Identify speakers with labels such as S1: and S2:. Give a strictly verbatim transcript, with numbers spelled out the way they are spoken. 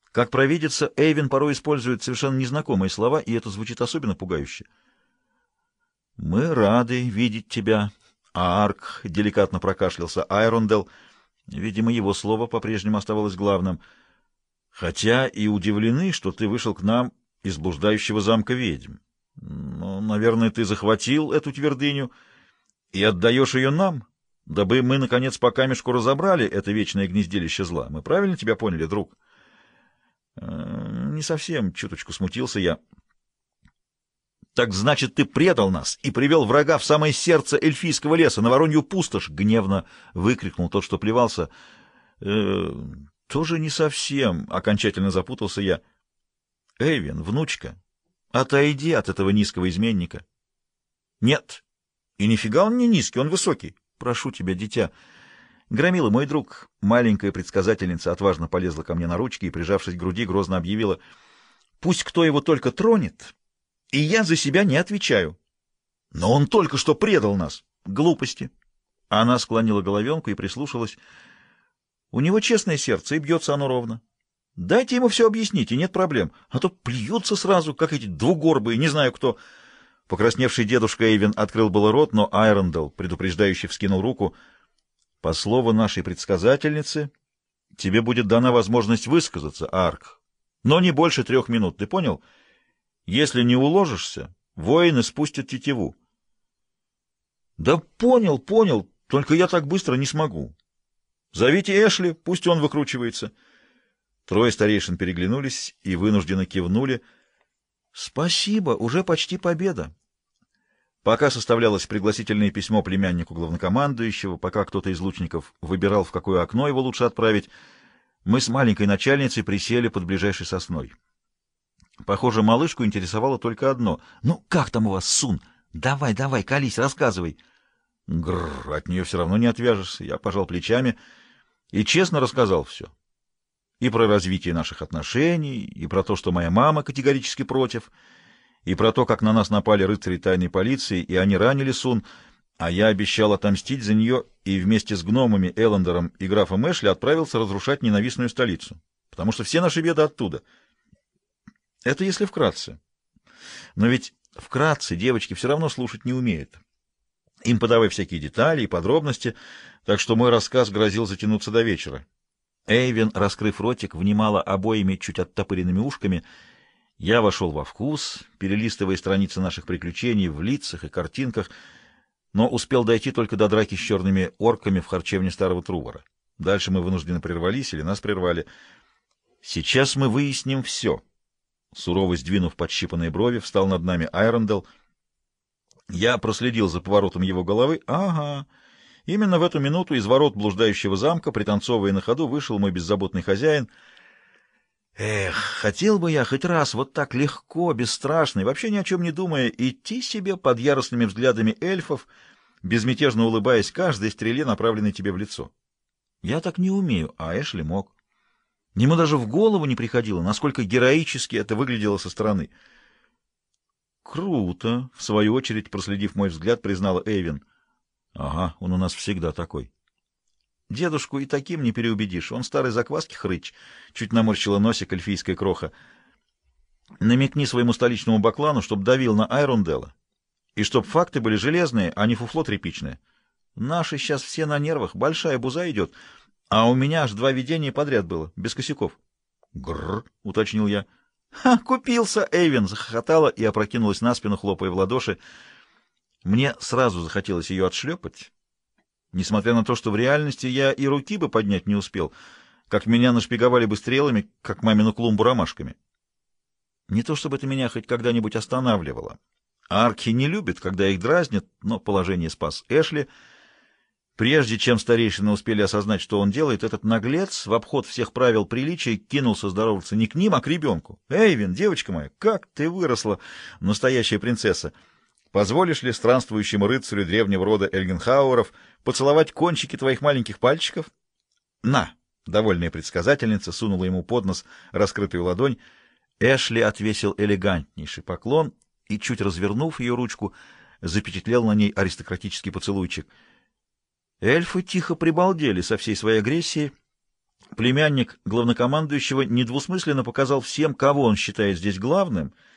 S1: Как провидица, Эйвин порой использует совершенно незнакомые слова, и это звучит особенно пугающе. «Мы рады видеть тебя», — Аарк деликатно прокашлялся. Айрондел, видимо, его слово по-прежнему оставалось главным. «Хотя и удивлены, что ты вышел к нам из блуждающего замка ведьм. Ну, наверное, ты захватил эту твердыню и отдаешь ее нам, дабы мы, наконец, по камешку разобрали это вечное гнездилище зла. Мы правильно тебя поняли, друг?» «Не совсем», — чуточку смутился я. «Так значит, ты предал нас и привел врага в самое сердце эльфийского леса, на Воронью пустошь!» — гневно выкрикнул тот, что плевался. «Э, «Тоже не совсем», — окончательно запутался я. «Эйвин, внучка, отойди от этого низкого изменника». «Нет, и нифига он не низкий, он высокий. Прошу тебя, дитя». Громила, мой друг, маленькая предсказательница, отважно полезла ко мне на ручки и, прижавшись к груди, грозно объявила: «Пусть кто его только тронет, и я за себя не отвечаю». «Но он только что предал нас!» «Глупости!» Она склонила головенку и прислушалась. «У него честное сердце, и бьется оно ровно. Дайте ему все объяснить, и нет проблем, а то плюются сразу, как эти двугорбые, не знаю кто». Покрасневший дедушка Эйвин открыл было рот, но Айрондел, предупреждающе, вскинул руку. «По слову нашей предсказательницы, тебе будет дана возможность высказаться, Арк, но не больше трех минут, ты понял? Если не уложишься, воины спустят тетиву». «Да понял, понял, только я так быстро не смогу. Зовите Эшли, пусть он выкручивается». Трое старейшин переглянулись и вынужденно кивнули. «Спасибо, уже почти победа». Пока составлялось пригласительное письмо племяннику главнокомандующего, пока кто-то из лучников выбирал, в какое окно его лучше отправить, мы с маленькой начальницей присели под ближайшей сосной. Похоже, малышку интересовало только одно. «Ну, как там у вас, Сун? Давай, давай, колись, рассказывай». Гррр, от нее все равно не отвяжешься. Я пожал плечами и честно рассказал все. И про развитие наших отношений, и про то, что моя мама категорически против, и про то, как на нас напали рыцари тайной полиции, и они ранили Сун, а я обещал отомстить за нее и вместе с гномами Эллендером и графом Эшли отправился разрушать ненавистную столицу, потому что все наши беды оттуда. Это если вкратце. Но ведь вкратце девочки все равно слушать не умеют. Им подавай всякие детали и подробности, так что мой рассказ грозил затянуться до вечера. Эйвин, раскрыв ротик, внимала обоими чуть оттопыренными ушками. Я вошел во вкус, перелистывая страницы наших приключений в лицах и картинках, но успел дойти только до драки с черными орками в харчевне старого Трувора. Дальше мы вынужденно прервались или нас прервали. «Сейчас мы выясним все». Сурово сдвинув подщипанные брови, встал над нами Айрондел. Я проследил за поворотом его головы. Ага, именно в эту минуту из ворот блуждающего замка, пританцовывая на ходу, вышел мой беззаботный хозяин. Эх, хотел бы я хоть раз вот так легко, бесстрашно и вообще ни о чем не думая идти себе под яростными взглядами эльфов, безмятежно улыбаясь каждой стреле, направленной тебе в лицо. Я так не умею, а Эшли мог. Ему даже в голову не приходило, насколько героически это выглядело со стороны. «Круто!» — в свою очередь, проследив мой взгляд, признала Эйвин. «Ага, он у нас всегда такой». «Дедушку и таким не переубедишь. Он старой закваски хрыч», — чуть наморщила носик эльфийская кроха. «Намекни своему столичному баклану, чтоб давил на Айрондела, и чтоб факты были железные, а не фуфло тряпичное. Наши сейчас все на нервах, большая буза идет, а у меня аж два видения подряд было, без косяков». «Грррр», — уточнил я. «Ха, купился!» — Эйвин захохотала и опрокинулась на спину, хлопая в ладоши. Мне сразу захотелось ее отшлепать, несмотря на то, что в реальности я и руки бы поднять не успел, как меня нашпиговали бы стрелами, как мамину клумбу ромашками. Не то чтобы это меня хоть когда-нибудь останавливало. Арки не любят, когда их дразнят, но положение спас Эшли. Прежде чем старейшины успели осознать, что он делает, этот наглец в обход всех правил приличия кинулся здороваться не к ним, а к ребенку. «Эйвин, девочка моя, как ты выросла, настоящая принцесса! Позволишь ли странствующему рыцарю древнего рода Эльгенхауэров поцеловать кончики твоих маленьких пальчиков?» «На!» — довольная предсказательница сунула ему под нос раскрытую ладонь. Эшли отвесил элегантнейший поклон и, чуть развернув ее ручку, запечатлел на ней аристократический поцелуйчик. Эльфы тихо прибалдели со всей своей агрессией, Племянник главнокомандующего недвусмысленно показал всем, кого он считает здесь главным —